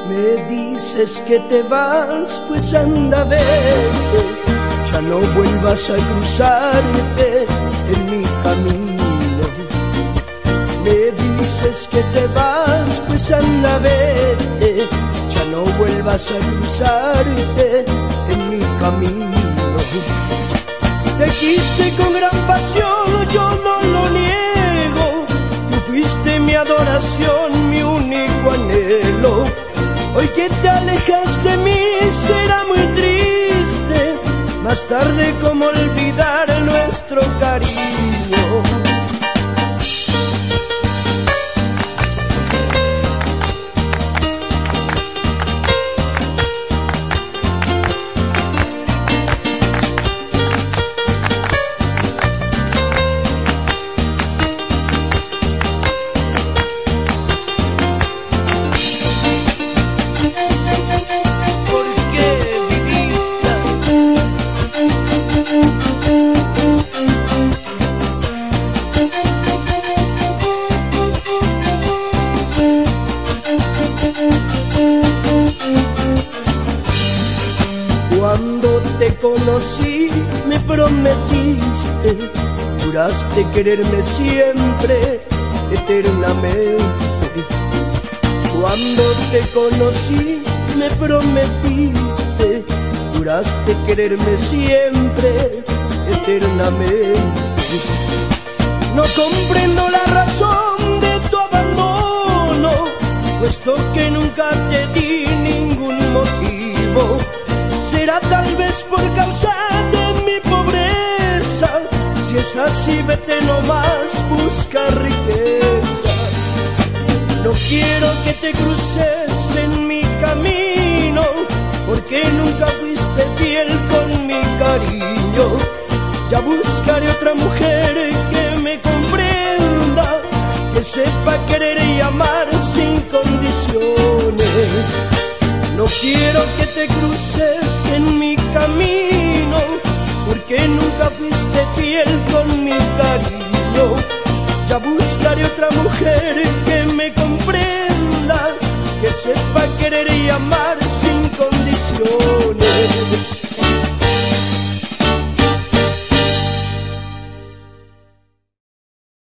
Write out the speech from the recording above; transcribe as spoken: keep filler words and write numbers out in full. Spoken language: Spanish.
Me dices que te vas, pues anda, vete, ya no vuelvas a cruzarte en mi camino. Me dices que te vas, pues anda, vete, ya no vuelvas a cruzarte en mi camino. Te quise con gran pasión, yo no lo niego, tú fuiste mi adoración, mi único anhelo. Hoy que te alejas de mí será muy triste, más tarde cómo olvidar nuestro cariño. Cuando te conocí me prometiste, juraste quererme siempre, eternamente. Cuando te conocí me prometiste, juraste quererme siempre, eternamente. No comprendo la razón de tu abandono, puesto que nunca te di ningún motivo. Será tal vez por causa de mi pobreza, si es así vete nomás, busca riqueza. No quiero que te cruces en mi camino, porque nunca fuiste fiel con mi cariño. Ya buscaré otra mujer que me comprenda, que sepa querer y amar sin condiciones. No quiero que te cruces en mi camino, porque nunca fuiste fiel con mi cariño. Ya buscaré otra mujer